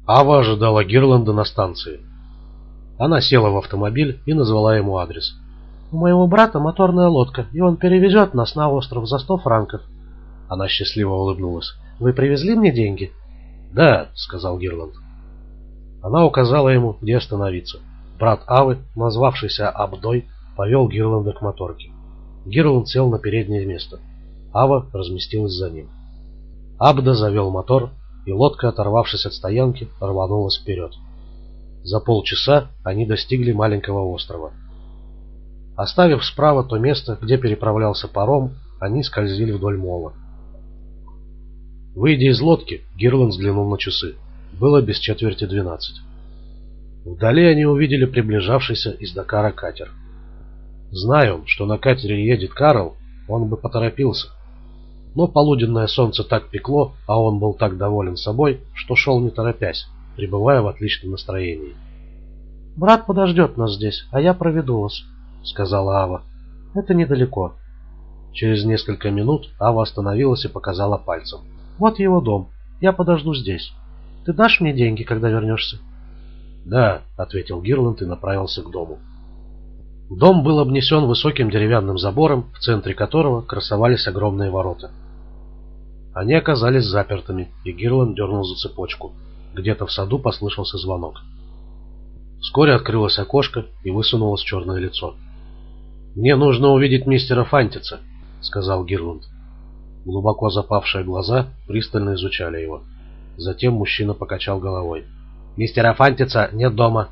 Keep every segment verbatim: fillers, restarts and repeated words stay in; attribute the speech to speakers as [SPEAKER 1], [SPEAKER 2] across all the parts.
[SPEAKER 1] Ава ожидала Гирланда на станции. Она села в автомобиль и назвала ему адрес.
[SPEAKER 2] «У моего брата моторная лодка, и он перевезет нас на остров за сто франков».
[SPEAKER 1] Она счастливо улыбнулась.
[SPEAKER 2] «Вы привезли мне деньги?»
[SPEAKER 1] «Да», — сказал Гирланд. Она указала ему, где остановиться. Брат Авы, назвавшийся Абдой, повел Гирланда к моторке. Гирланд сел на переднее место. Ава разместилась за ним. Абда завел мотор, и лодка, оторвавшись от стоянки, рванулась вперед. За полчаса они достигли маленького острова. Оставив справа то место, где переправлялся паром, они скользили вдоль мола. Выйдя из лодки, Гирланд взглянул на часы. Было без четверти двенадцать. Вдали они увидели приближавшийся из Дакара катер. Зная он, что на катере едет Карл, он бы поторопился. Но полуденное солнце так пекло, а он был так доволен собой, что шел не торопясь, пребывая в отличном настроении.
[SPEAKER 2] «Брат подождет нас здесь, а я проведу вас», — сказала Ава. «Это недалеко».
[SPEAKER 1] Через несколько минут Ава остановилась и показала пальцем.
[SPEAKER 2] «Вот его дом. Я подожду здесь. Ты дашь мне деньги, когда вернешься?»
[SPEAKER 1] «Да», — ответил Гирланд и направился к дому. Дом был обнесен высоким деревянным забором, в центре которого красовались огромные ворота. Они оказались запертыми, и Гирланд дернул за цепочку. Где-то в саду послышался звонок. Вскоре открылось окошко, и высунулось черное лицо. «Мне нужно увидеть мистера Фантица», — сказал Гирланд. Глубоко запавшие глаза пристально изучали его. Затем мужчина покачал головой. «Мистера Фантица нет дома».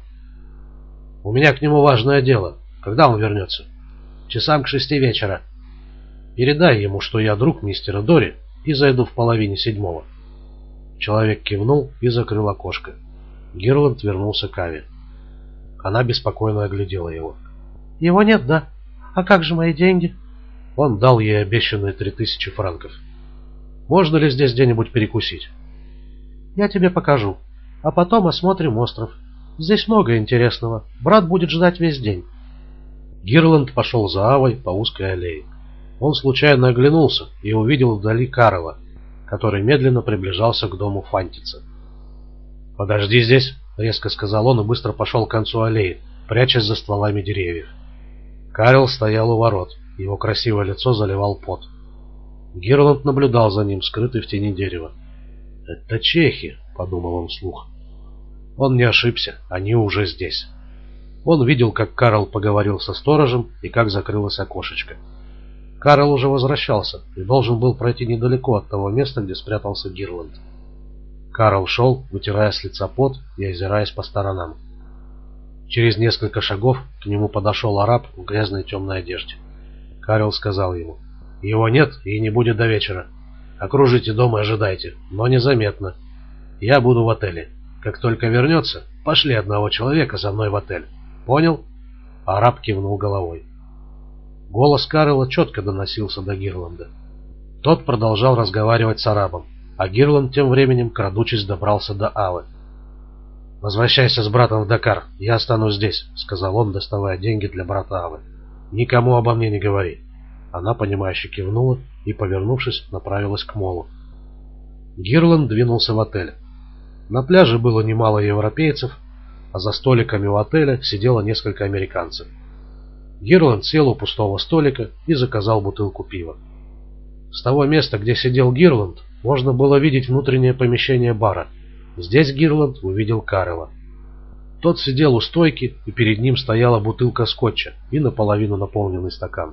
[SPEAKER 1] «У меня к нему важное дело. Когда он вернется?» «Часам к шести вечера». «Передай ему, что я друг мистера Дори, и зайду в половине седьмого». Человек кивнул и закрыл окошко. Гирланд вернулся к Аве. Она беспокойно оглядела его.
[SPEAKER 2] «Его нет, да? А как же мои деньги?»
[SPEAKER 1] Он дал ей обещанные три тысячи франков. «Можно ли здесь где-нибудь перекусить?»
[SPEAKER 2] «Я тебе покажу. А потом осмотрим остров. Здесь много интересного. Брат будет ждать весь день».
[SPEAKER 1] Гирланд пошел за Авой по узкой аллее. Он случайно оглянулся и увидел вдали Карла, который медленно приближался к дому Фантица. «Подожди здесь», — резко сказал он и быстро пошел к концу аллеи, прячась за стволами деревьев. Карл стоял у ворот, его красивое лицо заливал пот. Гирланд наблюдал за ним, скрытый в тени дерева. «Это чехи», — подумал он вслух. Он не ошибся, они уже здесь. Он видел, как Карл поговорил со сторожем и как закрылось окошечко. Карл уже возвращался и должен был пройти недалеко от того места, где спрятался Гирланд. Карл шел, вытирая с лица пот и озираясь по сторонам. Через несколько шагов к нему подошел араб в грязной темной одежде. Карл сказал ему: «Его нет и не будет до вечера. Окружите дом и ожидайте, но незаметно. Я буду в отеле. Как только вернется, пошли одного человека за мной в отель. Понял?» Араб кивнул головой. Голос Карла четко доносился до Гирланда. Тот продолжал разговаривать с арабом, а Гирланд тем временем, крадучись, добрался до Авы. «Возвращайся с братом в Дакар, я останусь здесь», — сказал он, доставая деньги для брата Авы. «Никому обо мне не говори». Она, понимающе кивнула и, повернувшись, направилась к молу. Гирланд двинулся в отель. На пляже было немало европейцев, а за столиками у отеля сидело несколько американцев. Гирланд сел у пустого столика и заказал бутылку пива. С того места, где сидел Гирланд, можно было видеть внутреннее помещение бара. Здесь Гирланд увидел Карла. Тот сидел у стойки, и перед ним стояла бутылка скотча и наполовину наполненный стакан.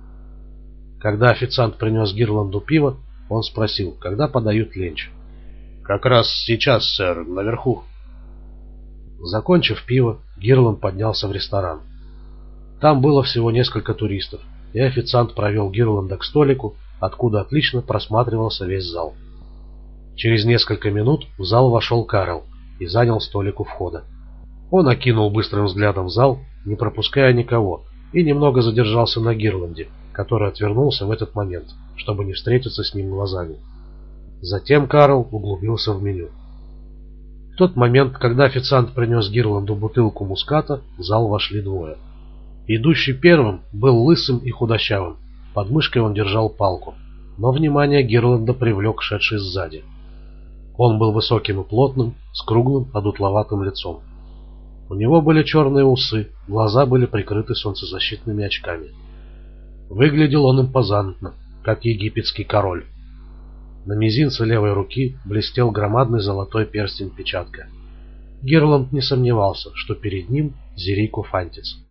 [SPEAKER 1] Когда официант принес Гирланду пиво, он спросил, когда подают ленч. «Как раз сейчас, сэр, наверху». Закончив пиво, Гирланд поднялся в ресторан. Там было всего несколько туристов, и официант провел Гирланда к столику, откуда отлично просматривался весь зал. Через несколько минут в зал вошел Карл и занял столик у входа. Он окинул быстрым взглядом зал, не пропуская никого, и немного задержался на Гирланде, который отвернулся в этот момент, чтобы не встретиться с ним глазами. Затем Карл углубился в меню. В тот момент, когда официант принес Гирланду бутылку муската, в зал вошли двое. Идущий первым был лысым и худощавым, под мышкой он держал палку, но внимание Гирланда привлек шедший сзади. Он был высоким и плотным, с круглым, одутловатым лицом. У него были черные усы, глаза были прикрыты солнцезащитными очками. Выглядел он импозантно, как египетский король. На мизинце левой руки блестел громадный золотой перстень-печатка. Гирланд не сомневался, что перед ним Зирико Фантиц.